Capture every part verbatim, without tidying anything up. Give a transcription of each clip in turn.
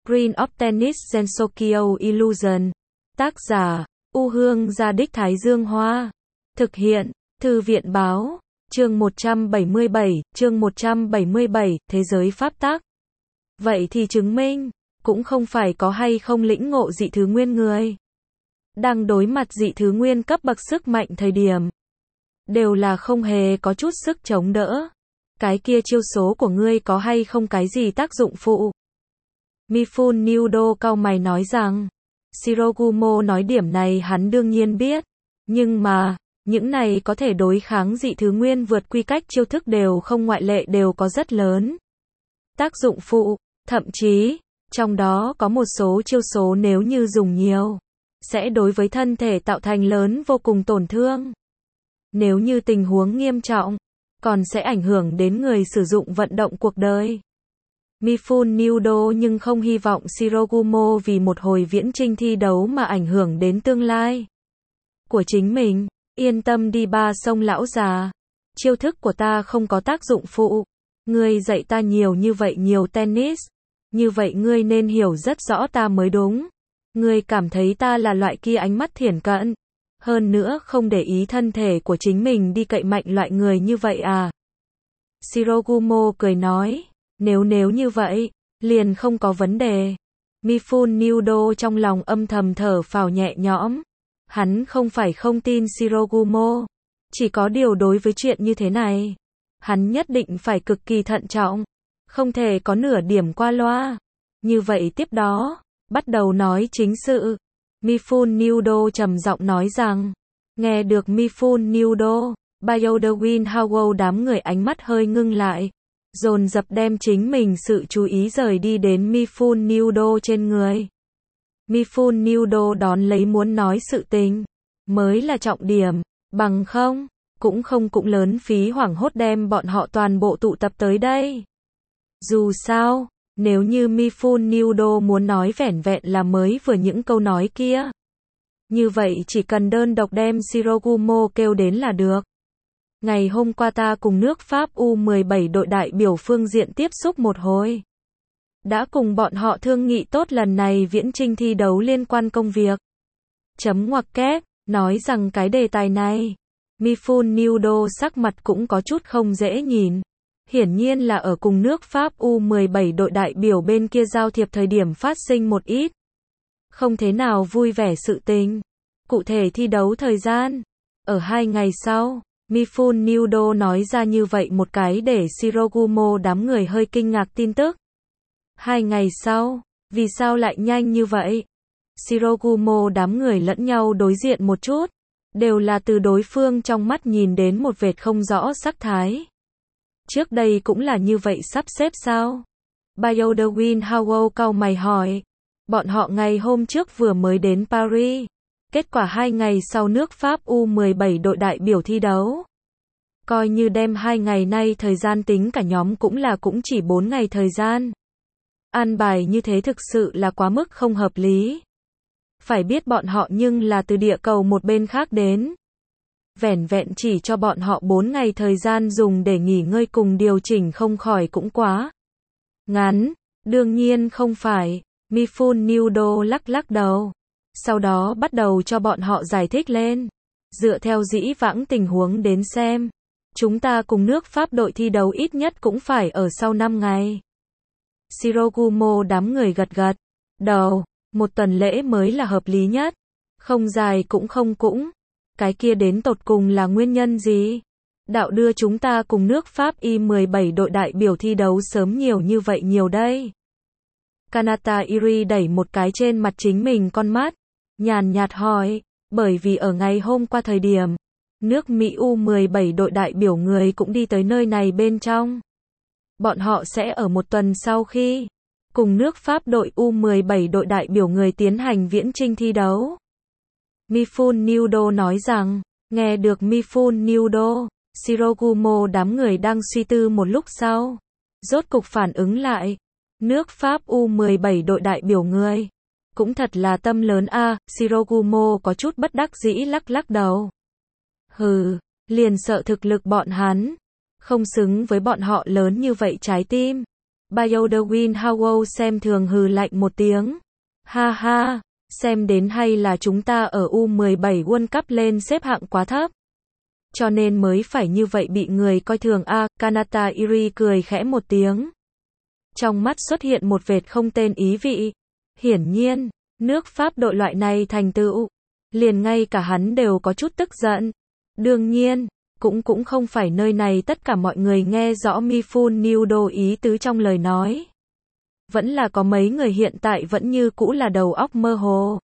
Screen of Tennis Sensokyo Illusion. Tác giả, U Hương Gia Đích Thái Dương Hoa. Thực hiện, Thư viện Báo. Chương một trăm bảy mươi bảy, chương một trăm bảy mươi bảy, Thế giới pháp tắc. Vậy thì chứng minh, cũng không phải có hay không lĩnh ngộ dị thứ nguyên người. Đang đối mặt dị thứ nguyên cấp bậc sức mạnh thời điểm. Đều là không hề có chút sức chống đỡ. Cái kia chiêu số của ngươi có hay không cái gì tác dụng phụ? Mifune Nudo cau mày nói rằng, Shirogumo nói điểm này hắn đương nhiên biết. Nhưng mà, những này có thể đối kháng dị thứ nguyên vượt quy cách chiêu thức đều không ngoại lệ đều có rất lớn tác dụng phụ, thậm chí, trong đó có một số chiêu số nếu như dùng nhiều, sẽ đối với thân thể tạo thành lớn vô cùng tổn thương. Nếu như tình huống nghiêm trọng, còn sẽ ảnh hưởng đến người sử dụng vận động cuộc đời. Mifune Nudo nhưng không hy vọng Shirogumo vì một hồi viễn chinh thi đấu mà ảnh hưởng đến tương lai của chính mình. Yên tâm đi ba sông lão già. Chiêu thức của ta không có tác dụng phụ. Ngươi dạy ta nhiều như vậy nhiều tennis. Như vậy ngươi nên hiểu rất rõ ta mới đúng. Ngươi cảm thấy ta là loại kia ánh mắt thiển cận. Hơn nữa không để ý thân thể của chính mình đi cậy mạnh loại người như vậy à? Shirogumo cười nói. Nếu nếu như vậy, liền không có vấn đề. Mifune Nudo trong lòng âm thầm thở phào nhẹ nhõm. Hắn không phải không tin Shirogumo. Chỉ có điều đối với chuyện như thế này, hắn nhất định phải cực kỳ thận trọng. Không thể có nửa điểm qua loa. Như vậy tiếp đó, bắt đầu nói chính sự. Mifune Nudo trầm giọng nói rằng, nghe được Mifune Nudo, Bioderwin Howell đám người ánh mắt hơi ngưng lại. Dồn dập đem chính mình sự chú ý rời đi đến Mifune Nudo trên người. Mifune Nudo đón lấy muốn nói sự tình, mới là trọng điểm, bằng không, cũng không cũng lớn phí hoảng hốt đem bọn họ toàn bộ tụ tập tới đây. Dù sao, nếu như Mifune Nudo muốn nói vẻn vẹn là mới vừa những câu nói kia. Như vậy chỉ cần đơn độc đem Shirogumo kêu đến là được. Ngày hôm qua ta cùng nước Pháp U mười bảy đội đại biểu phương diện tiếp xúc một hồi. Đã cùng bọn họ thương nghị tốt lần này viễn chinh thi đấu liên quan công việc. Chấm ngoặc kép, nói rằng cái đề tài này. Mifune Nudo sắc mặt cũng có chút không dễ nhìn. Hiển nhiên là ở cùng nước Pháp U mười bảy đội đại biểu bên kia giao thiệp thời điểm phát sinh một ít. Không thế nào vui vẻ sự tình. Cụ thể thi đấu thời gian. Ở hai ngày sau. Mifune Nudo nói ra như vậy một cái để Shirogumo đám người hơi kinh ngạc tin tức. Hai ngày sau, vì sao lại nhanh như vậy? Shirogumo đám người lẫn nhau đối diện một chút, đều là từ đối phương trong mắt nhìn đến một vệt không rõ sắc thái. Trước đây cũng là như vậy sắp xếp sao? Bioderwin Howell cau mày hỏi. Bọn họ ngày hôm trước vừa mới đến Paris. Kết quả hai ngày sau nước Pháp U mười bảy đội đại biểu thi đấu. Coi như đem hai ngày nay thời gian tính cả nhóm cũng là cũng chỉ bốn ngày thời gian. An bài như thế thực sự là quá mức không hợp lý. Phải biết bọn họ nhưng là từ địa cầu một bên khác đến. Vẻn vẹn chỉ cho bọn họ bốn ngày thời gian dùng để nghỉ ngơi cùng điều chỉnh không khỏi cũng quá ngắn. Đương nhiên không phải. Mifune Nudo lắc lắc đầu. Sau đó bắt đầu cho bọn họ giải thích lên. Dựa theo dĩ vãng tình huống đến xem. Chúng ta cùng nước Pháp đội thi đấu ít nhất cũng phải ở sau năm ngày. Shirogumo đám người gật gật. Đầu, một tuần lễ mới là hợp lý nhất. Không dài cũng không cũng. Cái kia đến tột cùng là nguyên nhân gì? Đạo đưa chúng ta cùng nước Pháp I mười bảy đội đại biểu thi đấu sớm nhiều như vậy nhiều đây. Kanata Iri đẩy một cái trên mặt chính mình con mắt. Nhàn nhạt hỏi, bởi vì ở ngày hôm qua thời điểm, nước Mỹ U mười bảy đội đại biểu người cũng đi tới nơi này bên trong. Bọn họ sẽ ở một tuần sau khi cùng nước Pháp đội U mười bảy đội đại biểu người tiến hành viễn chinh thi đấu. Mifune Nudo nói rằng, nghe được Mifune Nudo, Shirogumo đám người đang suy tư một lúc sau. Rốt cục phản ứng lại, nước Pháp U mười bảy đội đại biểu người. Cũng thật là tâm lớn a. À, Shirogumo có chút bất đắc dĩ lắc lắc đầu. Hừ, liền sợ thực lực bọn hắn không xứng với bọn họ lớn như vậy trái tim. Bioderwin Howell xem thường hừ lạnh một tiếng. Ha ha, xem đến hay là chúng ta ở U mười bảy World Cup lên xếp hạng quá thấp. Cho nên mới phải như vậy bị người coi thường a. À, Kanata Iri cười khẽ một tiếng. Trong mắt xuất hiện một vệt không tên ý vị. Hiển nhiên, nước Pháp đội loại này thành tựu. Liền ngay cả hắn đều có chút tức giận. Đương nhiên, cũng cũng không phải nơi này tất cả mọi người nghe rõ Mifune Nudo ý tứ trong lời nói. Vẫn là có mấy người hiện tại vẫn như cũ là đầu óc mơ hồ.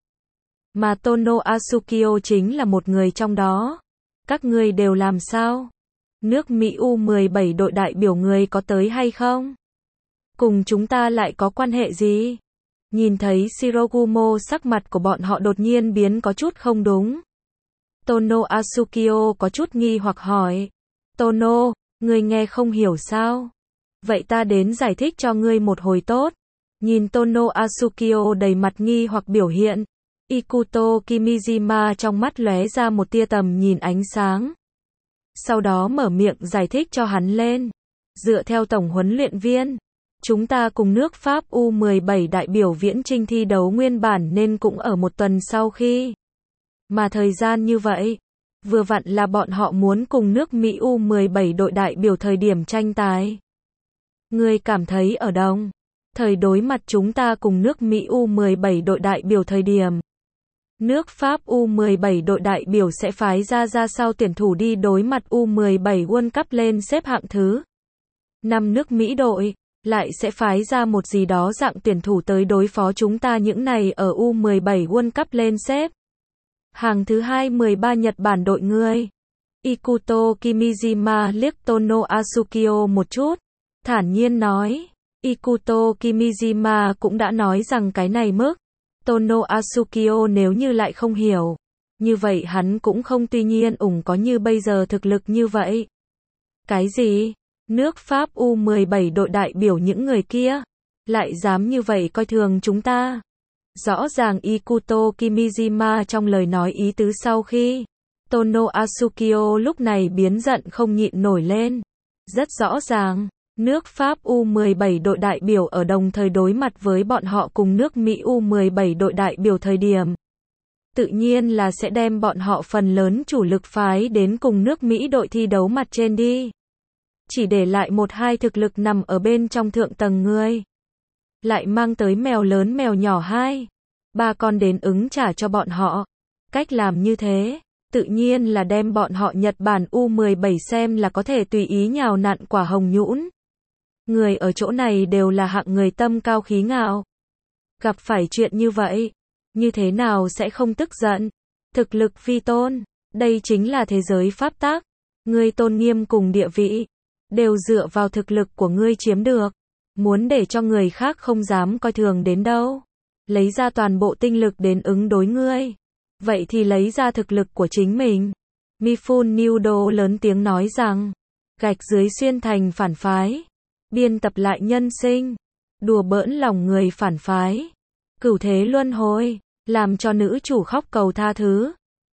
Mà Tono Asukio chính là một người trong đó. Các ngươi đều làm sao? Nước Mỹ U mười bảy đội đại biểu người có tới hay không? Cùng chúng ta lại có quan hệ gì? Nhìn thấy Shirogumo sắc mặt của bọn họ đột nhiên biến có chút không đúng. Tono Asukio có chút nghi hoặc hỏi. Tono, ngươi nghe không hiểu sao? Vậy ta đến giải thích cho ngươi một hồi tốt. Nhìn Tono Asukio đầy mặt nghi hoặc biểu hiện. Ikuto Kimijima trong mắt lóe ra một tia tầm nhìn ánh sáng. Sau đó mở miệng giải thích cho hắn lên. Dựa theo tổng huấn luyện viên, chúng ta cùng nước Pháp U mười bảy đại biểu viễn chinh thi đấu nguyên bản nên cũng ở một tuần sau khi. Mà thời gian như vậy, vừa vặn là bọn họ muốn cùng nước Mỹ U mười bảy đội đại biểu thời điểm tranh tài. Ngươi cảm thấy ở đồng thời đối mặt chúng ta cùng nước Mỹ U mười bảy đội đại biểu thời điểm. Nước Pháp U mười bảy đội đại biểu sẽ phái ra ra sao tuyển thủ đi đối mặt U mười bảy World Cup lên xếp hạng thứ năm nước Mỹ đội, lại sẽ phái ra một gì đó dạng tuyển thủ tới đối phó chúng ta những này ở U mười bảy World Cup lên xếp. Hàng thứ hai mười ba Nhật Bản đội ngươi. Ikuto Kimijima liếc Tono Asukio một chút, thản nhiên nói. Ikuto Kimijima cũng đã nói rằng cái này mức. Tono Asukio nếu như lại không hiểu, như vậy hắn cũng không tuy nhiên ủng có như bây giờ thực lực như vậy. Cái gì? Nước Pháp U mười bảy đội đại biểu những người kia, lại dám như vậy coi thường chúng ta. Rõ ràng Ikuto Kimijima trong lời nói ý tứ sau khi, Tono Asukio lúc này biến giận không nhịn nổi lên. Rất rõ ràng. Nước Pháp U mười bảy đội đại biểu ở đồng thời đối mặt với bọn họ cùng nước Mỹ U mười bảy đội đại biểu thời điểm. Tự nhiên là sẽ đem bọn họ phần lớn chủ lực phái đến cùng nước Mỹ đội thi đấu mặt trên đi. Chỉ để lại một hai thực lực nằm ở bên trong thượng tầng người. Lại mang tới mèo lớn mèo nhỏ hai. Ba con đến ứng trả cho bọn họ. Cách làm như thế, tự nhiên là đem bọn họ Nhật Bản U mười bảy xem là có thể tùy ý nhào nặn quả hồng nhũn. Người ở chỗ này đều là hạng người tâm cao khí ngạo. Gặp phải chuyện như vậy, như thế nào sẽ không tức giận? Thực lực phi tôn, đây chính là thế giới pháp tắc. Ngươi tôn nghiêm cùng địa vị, đều dựa vào thực lực của ngươi chiếm được. Muốn để cho người khác không dám coi thường đến đâu. Lấy ra toàn bộ tinh lực đến ứng đối ngươi. Vậy thì lấy ra thực lực của chính mình. Mifune Nudo lớn tiếng nói rằng, gạch dưới xuyên thành phản phái. Biên tập lại nhân sinh, đùa bỡn lòng người phản phái, cửu thế luân hồi, làm cho nữ chủ khóc cầu tha thứ.